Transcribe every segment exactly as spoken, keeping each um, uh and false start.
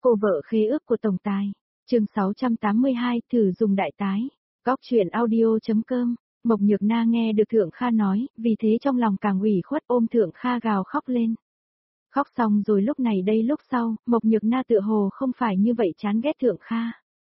Cô vợ khế ước của tổng tài. Chương sáu trăm tám mươi hai, thử dùng đại tái. Góc truyện audio.com. Mộc Nhược Na nghe được Thượng Kha nói, vì thế trong lòng càng ủy khuất ôm Thượng Kha gào khóc lên. Khóc xong rồi lúc này đây lúc sau, Mộc Nhược Na tựa hồ không phải như vậy chán ghét Thượng Kha.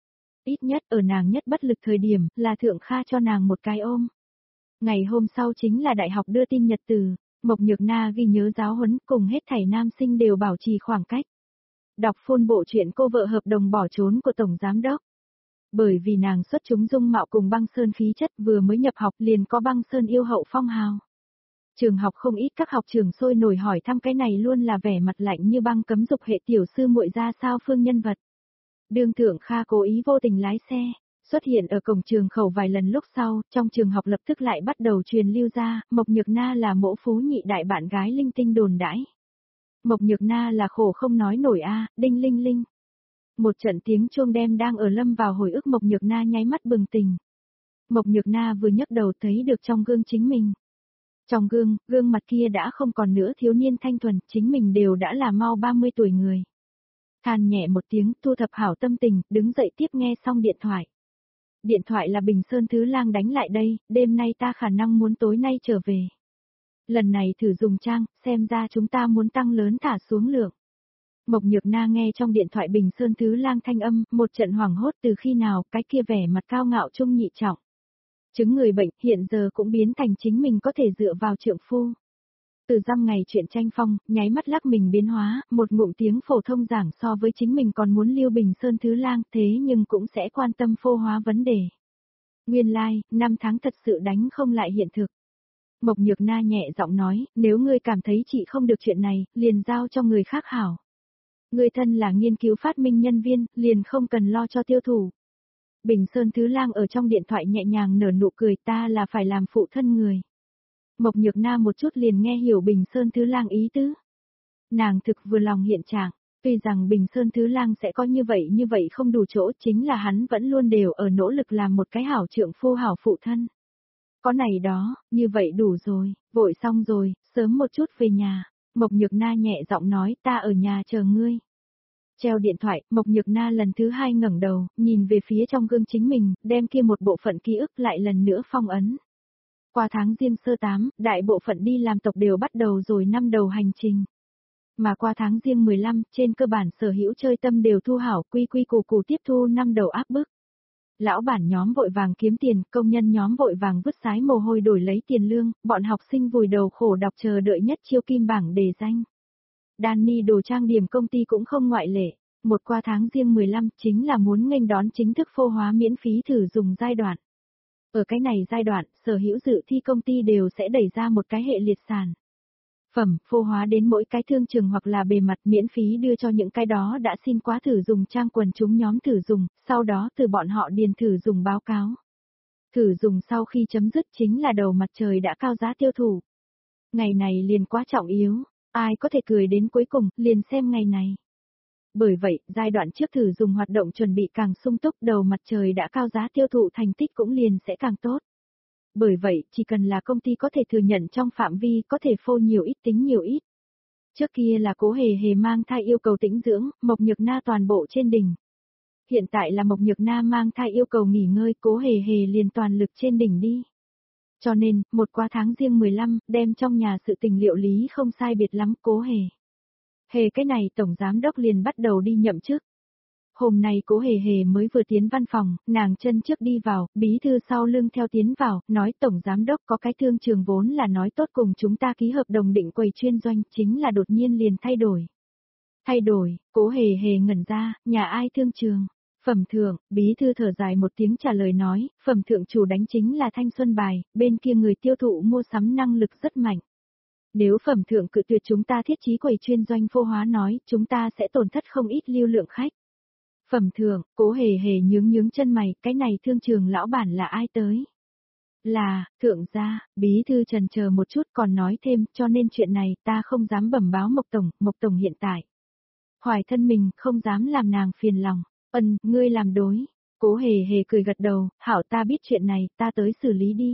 Ít nhất ở nàng nhất bất lực thời điểm, là Thượng Kha cho nàng một cái ôm. Ngày hôm sau chính là đại học đưa tin nhật từ, Mộc Nhược Na ghi nhớ giáo huấn cùng hết thảy nam sinh đều bảo trì khoảng cách. Đọc full bộ truyện cô vợ hợp đồng bỏ trốn của Tổng Giám Đốc. Bởi vì nàng xuất chúng dung mạo cùng Băng Sơn khí chất vừa mới nhập học liền có Băng Sơn yêu hậu phong hào. Trường học không ít các học trưởng sôi nổi hỏi thăm cái này luôn là vẻ mặt lạnh như băng cấm dục hệ tiểu sư muội ra sao phương nhân vật. Đương Thượng Kha cố ý vô tình lái xe, xuất hiện ở cổng trường khẩu vài lần lúc sau, trong trường học lập tức lại bắt đầu truyền lưu ra, Mộc Nhược Na là mỗ phú nhị đại bạn gái linh tinh đồn đãi. Mộc Nhược Na là khổ không nói nổi a, à, đinh linh linh. Một trận tiếng chuông đem đang ở lâm vào hồi ức Mộc Nhược Na nháy mắt bừng tỉnh. Mộc Nhược Na vừa nhấc đầu thấy được trong gương chính mình. Trong gương, gương mặt kia đã không còn nữa thiếu niên thanh thuần, chính mình đều đã là mau ba mươi tuổi người. Than nhẹ một tiếng, thu thập hảo tâm tình, đứng dậy tiếp nghe xong điện thoại. Điện thoại là Bình Sơn Thứ Lang đánh lại đây, đêm nay ta khả năng muốn tối nay trở về. Lần này thử dùng trang, xem ra chúng ta muốn tăng lớn thả xuống lượng. Mộc Nhược Na nghe trong điện thoại Bình Sơn Thứ Lang thanh âm, một trận hoảng hốt từ khi nào, cái kia vẻ mặt cao ngạo trung nhị trọng. Chứng người bệnh hiện giờ cũng biến thành chính mình có thể dựa vào trượng phu. Từ dăm ngày chuyện tranh phong, nháy mắt lắc mình biến hóa, một ngụm tiếng phổ thông giảng so với chính mình còn muốn lưu Bình Sơn Thứ Lang, thế nhưng cũng sẽ quan tâm phô hóa vấn đề. Nguyên lai, like, năm tháng thật sự đánh không lại hiện thực. Mộc Nhược Na nhẹ giọng nói, nếu ngươi cảm thấy chị không được chuyện này, liền giao cho người khác hảo. Ngươi thân là nghiên cứu phát minh nhân viên, liền không cần lo cho tiêu thụ. Bình Sơn Thứ Lang ở trong điện thoại nhẹ nhàng nở nụ cười, ta là phải làm phụ thân người. Mộc Nhược Na một chút liền nghe hiểu Bình Sơn Thứ Lang ý tứ. Nàng thực vừa lòng hiện trạng, tuy rằng Bình Sơn Thứ Lang sẽ có như vậy như vậy không đủ chỗ, chính là hắn vẫn luôn đều ở nỗ lực làm một cái hảo trượng phu hảo phụ thân. Có này đó, như vậy đủ rồi, vội xong rồi, sớm một chút về nhà. Mộc Nhược Na nhẹ giọng nói, ta ở nhà chờ ngươi. Treo điện thoại, Mộc Nhược Na lần thứ hai ngẩng đầu, nhìn về phía trong gương chính mình, đem kia một bộ phận ký ức lại lần nữa phong ấn. Qua tháng Giêng sơ tám, đại bộ phận đi làm tộc đều bắt đầu rồi năm đầu hành trình. Mà qua tháng Giêng mười lăm, trên cơ bản sở hữu chơi tâm đều thu hảo, quy quy củ củ tiếp thu năm đầu áp bức. Lão bản nhóm vội vàng kiếm tiền, công nhân nhóm vội vàng vứt sái mồ hôi đổi lấy tiền lương, bọn học sinh vùi đầu khổ đọc chờ đợi nhất chiêu kim bảng đề danh. Danny đồ trang điểm công ty cũng không ngoại lệ, một qua tháng Giêng mười lăm chính là muốn nghênh đón chính thức phô hóa miễn phí thử dùng giai đoạn. Ở cái này giai đoạn, sở hữu dự thi công ty đều sẽ đẩy ra một cái hệ liệt sản phẩm, phô hóa đến mỗi cái thương trường hoặc là bề mặt miễn phí đưa cho những cái đó đã xin quá thử dùng trang quần chúng nhóm thử dùng, sau đó từ bọn họ điền thử dùng báo cáo. Thử dùng sau khi chấm dứt chính là đầu mặt trời đã cao giá tiêu thụ. Ngày này liền quá trọng yếu, ai có thể cười đến cuối cùng, liền xem ngày này. Bởi vậy, giai đoạn trước thử dùng hoạt động chuẩn bị càng sung túc, đầu mặt trời đã cao giá tiêu thụ thành tích cũng liền sẽ càng tốt. Bởi vậy, chỉ cần là công ty có thể thừa nhận trong phạm vi có thể phô nhiều ít tính nhiều ít. Trước kia là Cố Hề Hề mang thai yêu cầu tĩnh dưỡng, Mộc Nhược Na toàn bộ trên đỉnh. Hiện tại là Mộc Nhược Na mang thai yêu cầu nghỉ ngơi, Cố Hề Hề liền toàn lực trên đỉnh đi. Cho nên, một qua tháng Giêng mười lăm, đem trong nhà sự tình liệu lý không sai biệt lắm, Cố Hề. Hề cái này Tổng Giám Đốc liền bắt đầu đi nhậm chức. Hôm nay Cố Hề Hề mới vừa tiến văn phòng, nàng chân trước đi vào, bí thư sau lưng theo tiến vào, nói Tổng Giám Đốc có cái thương trường vốn là nói tốt cùng chúng ta ký hợp đồng định quầy chuyên doanh, chính là đột nhiên liền thay đổi. Thay đổi, Cố Hề Hề ngẩn ra, nhà ai thương trường? Phẩm thượng, bí thư thở dài một tiếng trả lời nói, phẩm thượng chủ đánh chính là Thanh Xuân Bài, bên kia người tiêu thụ mua sắm năng lực rất mạnh. Nếu phẩm thượng cự tuyệt chúng ta thiết trí quầy chuyên doanh phô hóa nói, chúng ta sẽ tổn thất không ít lưu lượng khách. Phẩm thượng, Cố Hề Hề nhướng nhướng chân mày, cái này thương trường lão bản là ai tới? Là, thượng gia, bí thư trần chờ một chút còn nói thêm, cho nên chuyện này ta không dám bẩm báo Mộc Tổng, Mộc Tổng hiện tại. Hoài thân mình, không dám làm nàng phiền lòng. Ân, ngươi làm đối. Cố Hề Hề cười gật đầu, hảo ta biết chuyện này, ta tới xử lý đi.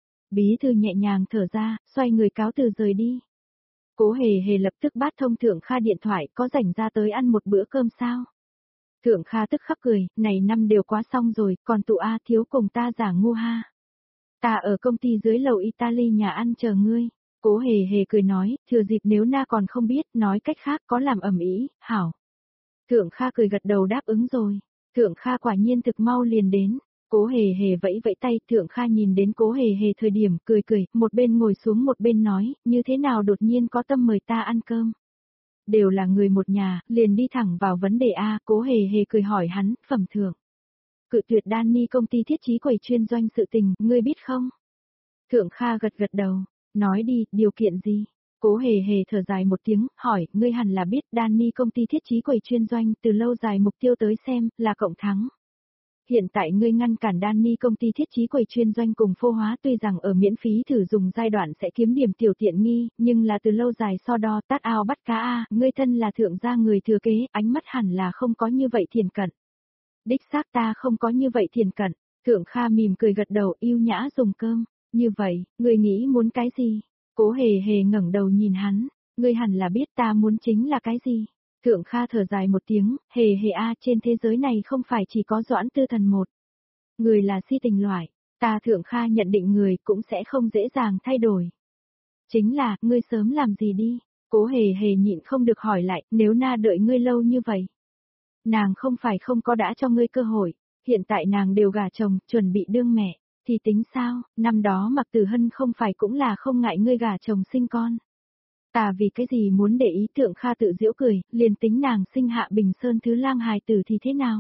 Bí thư nhẹ nhàng thở ra, xoay người cáo từ rời đi. Cố Hề Hề lập tức bắt thông Thượng Kha điện thoại, có rảnh ra tới ăn một bữa cơm sao? Thượng Kha tức khắc cười, này năm đều quá xong rồi, còn tụ A thiếu cùng ta giả ngu ha. Ta ở công ty dưới lầu Italy nhà ăn chờ ngươi. Cố hề hề cười nói, thừa dịp nếu na còn không biết, nói cách khác có làm ầm ĩ, hảo. Thượng Kha cười gật đầu đáp ứng rồi. Thượng Kha quả nhiên thực mau liền đến. Cố hề hề vẫy vẫy tay, Thượng Kha nhìn đến cố hề hề thời điểm, cười cười, một bên ngồi xuống một bên nói, như thế nào đột nhiên có tâm mời ta ăn cơm. Đều là người một nhà, liền đi thẳng vào vấn đề A, cố hề hề cười hỏi hắn, phẩm thượng. Cự tuyệt Danny công ty thiết trí quầy chuyên doanh sự tình, ngươi biết không? Thượng Kha gật gật đầu, nói đi, điều kiện gì? Cố hề hề thở dài một tiếng, hỏi, ngươi hẳn là biết Danny công ty thiết trí quầy chuyên doanh từ lâu dài mục tiêu tới xem, là cộng thắng. Hiện tại ngươi ngăn cản Danny công ty thiết trí quầy chuyên doanh cùng phô hóa tuy rằng ở miễn phí thử dùng giai đoạn sẽ kiếm điểm tiểu tiện nghi, nhưng là từ lâu dài so đo tát ao bắt cá a, ngươi thân là thượng gia người thừa kế, ánh mắt hẳn là không có như vậy thiền cận. Đích xác ta không có như vậy thiền cận, Thượng Kha mỉm cười gật đầu yêu nhã dùng cơm, như vậy, ngươi nghĩ muốn cái gì? Cố hề hề ngẩng đầu nhìn hắn, ngươi hẳn là biết ta muốn chính là cái gì? Thượng Kha thở dài một tiếng, hề hề a trên thế giới này không phải chỉ có Doãn Tư Thần một. Người là si tình loại, ta Thượng Kha nhận định người cũng sẽ không dễ dàng thay đổi. Chính là, ngươi sớm làm gì đi? Cố hề hề nhịn không được hỏi lại, nếu na đợi ngươi lâu như vậy. Nàng không phải không có đã cho ngươi cơ hội, hiện tại nàng đều gả chồng, chuẩn bị đương mẹ, thì tính sao, năm đó Mạc Tử Hân không phải cũng là không ngại ngươi gả chồng sinh con. Ta vì cái gì muốn để ý Thượng Kha tự giễu cười, liền tính nàng sinh hạ Bình Sơn thứ lang hài tử thì thế nào?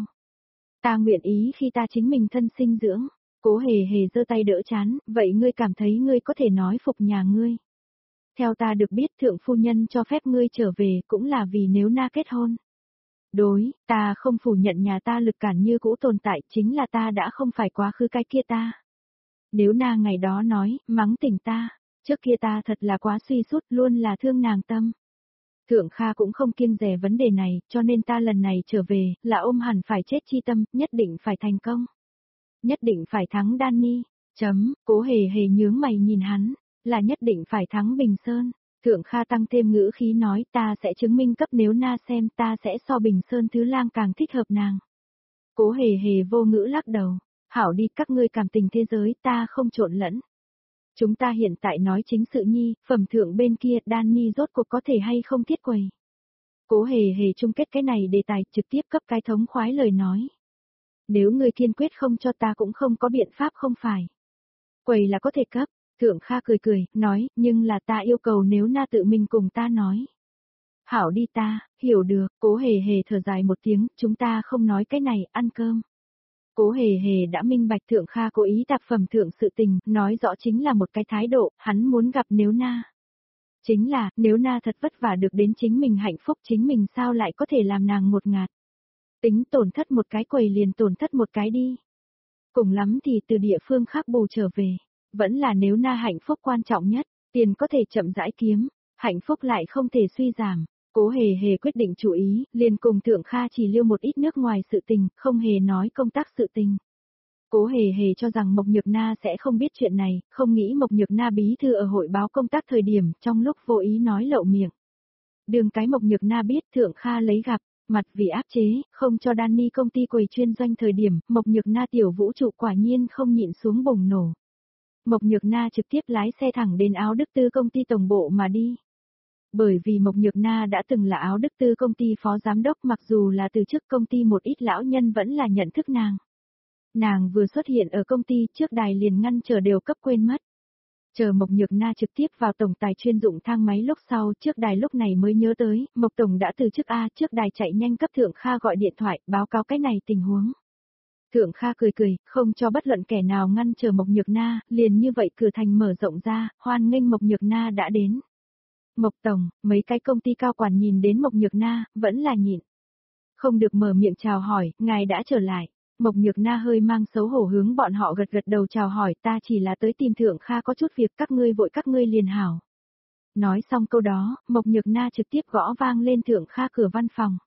Ta nguyện ý khi ta chính mình thân sinh dưỡng, cố hề hề giơ tay đỡ chán, vậy ngươi cảm thấy ngươi có thể nói phục nhà ngươi. Theo ta được biết thượng phu nhân cho phép ngươi trở về cũng là vì nếu na kết hôn. Đối, ta không phủ nhận nhà ta lực cản như cũ tồn tại chính là ta đã không phải quá khứ cái kia ta. Nếu na ngày đó nói, mắng tỉnh ta, trước kia ta thật là quá suy sút luôn là thương nàng tâm. Thượng Kha cũng không kiêng dè vấn đề này, cho nên ta lần này trở về, là ôm hẳn phải chết chi tâm, nhất định phải thành công. Nhất định phải thắng Danny, chấm, cố hề hề nhướng mày nhìn hắn, là nhất định phải thắng Bình Sơn. Thượng Kha tăng thêm ngữ khí nói ta sẽ chứng minh cấp nếu na xem ta sẽ so Bình Sơn thứ lang càng thích hợp nàng. Cố hề hề vô ngữ lắc đầu, hảo đi các ngươi cảm tình thế giới ta không trộn lẫn. Chúng ta hiện tại nói chính sự nhi, phẩm thượng bên kia Danny rốt cuộc có thể hay không thiết quầy. Cố hề hề chung kết cái này đề tài trực tiếp cấp cái thống khoái lời nói. Nếu người kiên quyết không cho ta cũng không có biện pháp không phải. Quầy là có thể cấp, Thượng Kha cười cười, nói, nhưng là ta yêu cầu nếu na tự mình cùng ta nói. Hảo đi ta, hiểu được, cố hề hề thở dài một tiếng, chúng ta không nói cái này, ăn cơm. Cố hề hề đã minh bạch Thượng Kha cố ý tạp phẩm thượng sự tình, nói rõ chính là một cái thái độ, hắn muốn gặp nếu na. Chính là, nếu na thật vất vả được đến chính mình hạnh phúc chính mình sao lại có thể làm nàng ngột ngạt. Tính tổn thất một cái quầy liền tổn thất một cái đi. Cùng lắm thì từ địa phương khác bù trở về. Vẫn là nếu na hạnh phúc quan trọng nhất, tiền có thể chậm rãi kiếm, hạnh phúc lại không thể suy giảm. Cố hề hề quyết định chú ý, liền cùng Thượng Kha chỉ liêu một ít nước ngoài sự tình, không hề nói công tác sự tình. Cố hề hề cho rằng Mộc Nhược Na sẽ không biết chuyện này, không nghĩ Mộc Nhược Na bí thư ở hội báo công tác thời điểm, trong lúc vô ý nói lậu miệng. Đường cái Mộc Nhược Na biết Thượng Kha lấy gặp, mặt vì áp chế, không cho Danny công ty quầy chuyên doanh thời điểm, Mộc Nhược Na tiểu vũ trụ quả nhiên không nhịn xuống bùng nổ. Mộc Nhược Na trực tiếp lái xe thẳng đến Áo Đức Tư công ty tổng bộ mà đi. Bởi vì Mộc Nhược Na đã từng là Áo Đức Tư công ty phó giám đốc mặc dù là từ chức công ty một ít lão nhân vẫn là nhận thức nàng. Nàng vừa xuất hiện ở công ty trước đài liền ngăn chờ đều cấp quên mất. Chờ Mộc Nhược Na trực tiếp vào tổng tài chuyên dụng thang máy lúc sau trước đài lúc này mới nhớ tới, Mộc Tổng đã từ chức A trước đài chạy nhanh cấp Thượng Kha gọi điện thoại báo cáo cái này tình huống. Thượng Kha cười cười, không cho bất luận kẻ nào ngăn chờ Mộc Nhược Na, liền như vậy cửa thành mở rộng ra, hoan nghênh Mộc Nhược Na đã đến. Mộc Tổng, mấy cái công ty cao quản nhìn đến Mộc Nhược Na, vẫn là nhịn. Không được mở miệng chào hỏi, ngài đã trở lại. Mộc Nhược Na hơi mang xấu hổ hướng bọn họ gật gật đầu chào hỏi ta chỉ là tới tìm Thượng Kha có chút việc các ngươi vội các ngươi liền hảo. Nói xong câu đó, Mộc Nhược Na trực tiếp gõ vang lên Thượng Kha cửa văn phòng.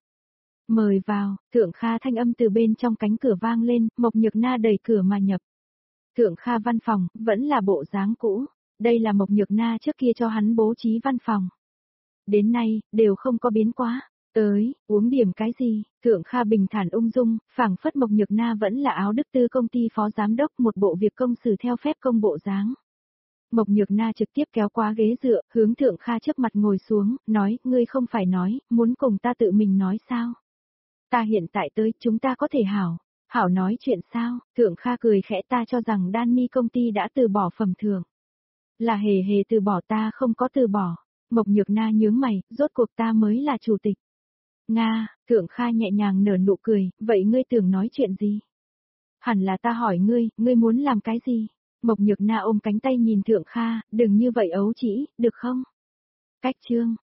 Mời vào, Thượng Kha thanh âm từ bên trong cánh cửa vang lên, Mộc Nhược Na đẩy cửa mà nhập. Thượng Kha văn phòng, vẫn là bộ dáng cũ, đây là Mộc Nhược Na trước kia cho hắn bố trí văn phòng. Đến nay, đều không có biến quá, Tới, uống điểm cái gì? Thượng Kha bình thản ung dung, phảng phất Mộc Nhược Na vẫn là Áo Đức Tư công ty phó giám đốc một bộ việc công xử theo phép công bộ dáng. Mộc Nhược Na trực tiếp kéo qua ghế dựa, hướng Thượng Kha trước mặt ngồi xuống, nói, ngươi không phải nói, muốn cùng ta tự mình nói sao? Ta hiện tại tới, chúng ta có thể hảo. Hảo nói chuyện sao? Thượng Kha cười khẽ, ta cho rằng Danny công ty đã từ bỏ phẩm thưởng. Là hề hề từ bỏ, ta không có từ bỏ. Mộc Nhược Na nhướng mày, rốt cuộc ta mới là chủ tịch. Nga, Thượng Kha nhẹ nhàng nở nụ cười, vậy ngươi tưởng nói chuyện gì? Hẳn là ta hỏi ngươi, ngươi muốn làm cái gì? Mộc Nhược Na ôm cánh tay nhìn Thượng Kha, đừng như vậy ấu trĩ, được không? Cách chương.